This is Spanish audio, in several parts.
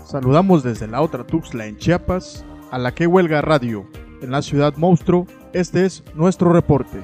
Saludamos desde la otra Tuxtla en Chiapas a la que huelga radio en la ciudad monstruo. Este es nuestro reporte.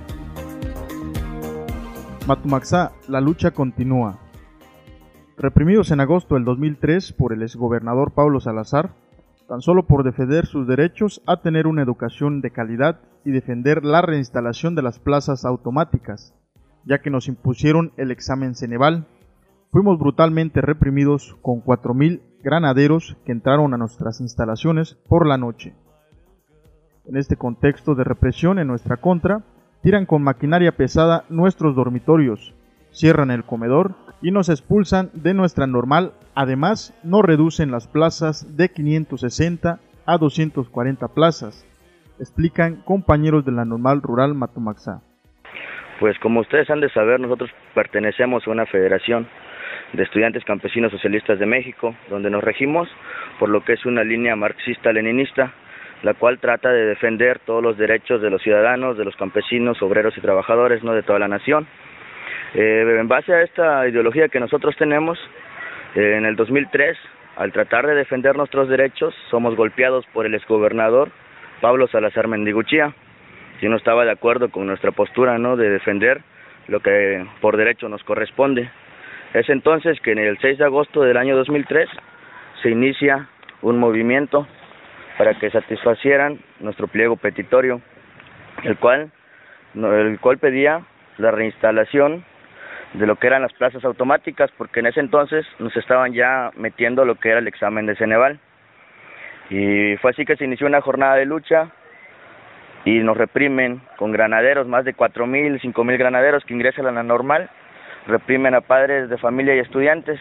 Matumaxá, la lucha continúa. Reprimidos en agosto del 2003 por el exgobernador Pablo Salazar, tan solo por defender sus derechos a tener una educación de calidad y defender la reinstalación de las plazas automáticas, ya que nos impusieron el examen Ceneval, fuimos brutalmente reprimidos con 4,000 granaderos que entraron a nuestras instalaciones por la noche. En este contexto de represión en nuestra contra, tiran con maquinaria pesada nuestros dormitorios, cierran el comedor y nos expulsan de nuestra normal. Además, nos reducen las plazas de 560 a 240 plazas, explican compañeros de la normal rural Matumaxá. Pues como ustedes han de saber, nosotros pertenecemos a una federación de estudiantes campesinos socialistas de México, donde nos regimos por lo que es una línea marxista-leninista, la cual trata de defender todos los derechos de los ciudadanos, de los campesinos, obreros y trabajadores, no de toda la nación. En base a esta ideología que nosotros tenemos, en el 2003, al tratar de defender nuestros derechos, somos golpeados por el exgobernador Pablo Salazar Mendiguchía, quien no estaba de acuerdo con nuestra postura, ¿no?, de defender lo que por derecho nos corresponde. Es entonces que en el 6 de agosto del año 2003 se inicia un movimiento para que satisfacieran nuestro pliego petitorio, el cual pedía la reinstalación de lo que eran las plazas automáticas, porque en ese entonces nos estaban ya metiendo lo que era el examen de Ceneval. Y fue así que se inició una jornada de lucha y nos reprimen con granaderos, más de 4,000, 5,000 granaderos que ingresan a la normal, reprimen a padres de familia y estudiantes.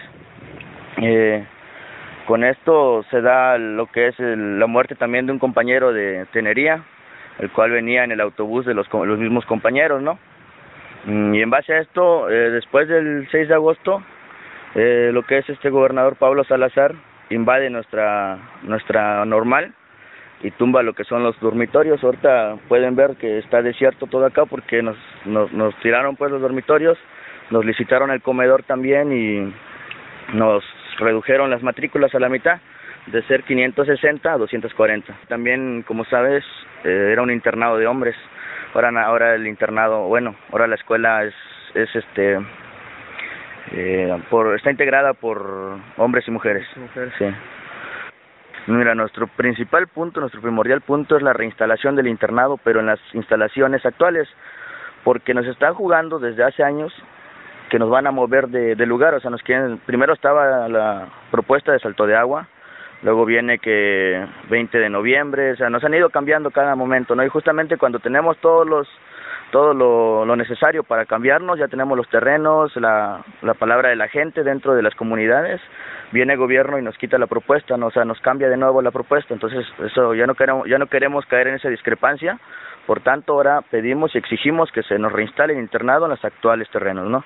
Con esto se da lo que es la muerte también de un compañero de tenería, el cual venía en el autobús de los mismos compañeros, ¿no? Y en base a esto, después del 6 de agosto, lo que es este gobernador Pablo Salazar invade nuestra normal y tumba lo que son los dormitorios. Ahorita pueden ver que está desierto todo acá porque nos tiraron pues los dormitorios, nos licitaron el comedor también y nos redujeron las matrículas a la mitad, de ser 560 a 240. También, como sabes, era un internado de hombres. Ahora el internado, ahora la escuela está integrada por hombres y mujeres. Sí. Mira, nuestro primordial punto es la reinstalación del internado, pero en las instalaciones actuales, porque nos están jugando desde hace años que nos van a mover de lugar. O sea, primero estaba la propuesta de Salto de Agua, luego viene que 20 de noviembre, o sea, nos han ido cambiando cada momento, ¿no? Y justamente cuando tenemos todo lo necesario para cambiarnos, ya tenemos los terrenos, la palabra de la gente dentro de las comunidades, viene el gobierno y nos quita la propuesta, ¿no? O sea, nos cambia de nuevo la propuesta. Entonces eso ya no queremos caer en esa discrepancia. Por tanto, ahora pedimos y exigimos que se nos reinstale el internado en los actuales terrenos, ¿no?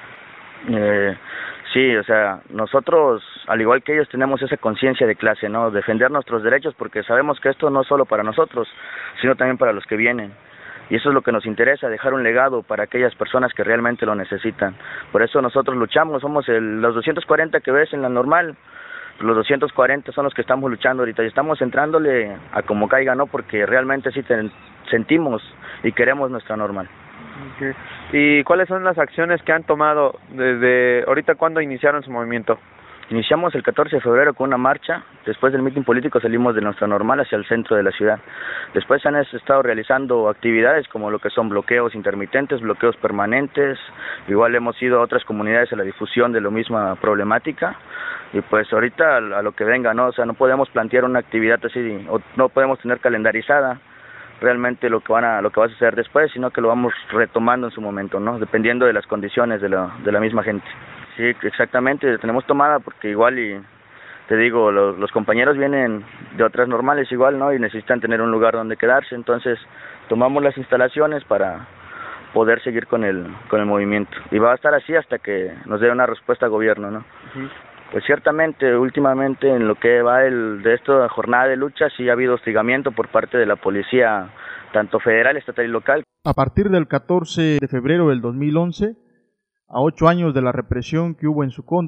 Sí, o sea, nosotros, al igual que ellos, tenemos esa conciencia de clase, ¿no? Defender nuestros derechos, porque sabemos que esto no es solo para nosotros, sino también para los que vienen. Y eso es lo que nos interesa, dejar un legado para aquellas personas que realmente lo necesitan. Por eso nosotros luchamos, somos los 240 que ves en la normal, los 240 son los que estamos luchando ahorita y estamos entrándole a como caiga, ¿no? Porque realmente sí sentimos y queremos nuestra normal. Okay. ¿Y cuáles son las acciones que han tomado desde ahorita? ¿Cuándo iniciaron su movimiento? Iniciamos el 14 de febrero con una marcha. Después del mitin político salimos de nuestra normal hacia el centro de la ciudad. Después se han estado realizando actividades como lo que son bloqueos intermitentes, bloqueos permanentes. Igual hemos ido a otras comunidades a la difusión de la misma problemática. Y pues ahorita a lo que venga, ¿no? O sea, no podemos plantear una actividad así, o no podemos tener calendarizada realmente lo que va a suceder después, sino que lo vamos retomando en su momento, ¿no? Dependiendo de las condiciones de la misma gente. Sí, exactamente, tenemos tomada porque igual, y te digo, los compañeros vienen de otras normales igual, ¿no? Y necesitan tener un lugar donde quedarse, entonces tomamos las instalaciones para poder seguir con el movimiento. Y va a estar así hasta que nos dé una respuesta al gobierno, ¿no? Uh-huh. Pues ciertamente, últimamente, en lo que va de esta jornada de lucha, sí ha habido hostigamiento por parte de la policía, tanto federal, estatal y local. A partir del 14 de febrero del 2011, a 8 años de la represión que hubo en su contra,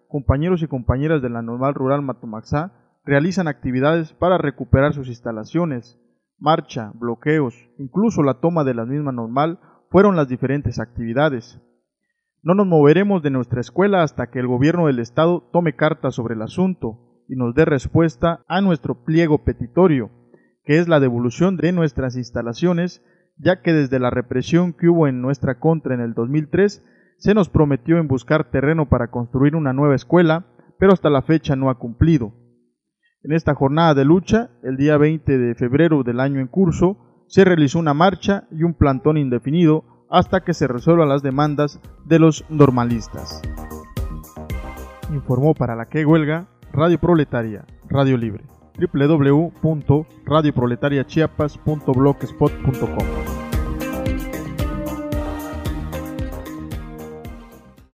compañeros y compañeras de la Normal Rural Matomaxá realizan actividades para recuperar sus instalaciones. Marcha, bloqueos, incluso la toma de la misma normal fueron las diferentes actividades. No nos moveremos de nuestra escuela hasta que el gobierno del estado tome cartas sobre el asunto y nos dé respuesta a nuestro pliego petitorio, que es la devolución de nuestras instalaciones, ya que desde la represión que hubo en nuestra contra en el 2003, se nos prometió en buscar terreno para construir una nueva escuela, pero hasta la fecha no ha cumplido. En esta jornada de lucha, el día 20 de febrero del año en curso, se realizó una marcha y un plantón indefinido hasta que se resuelvan las demandas de los normalistas. Informó para la que huelga Radio Proletaria, Radio Libre, www.radioproletariachiapas.blogspot.com.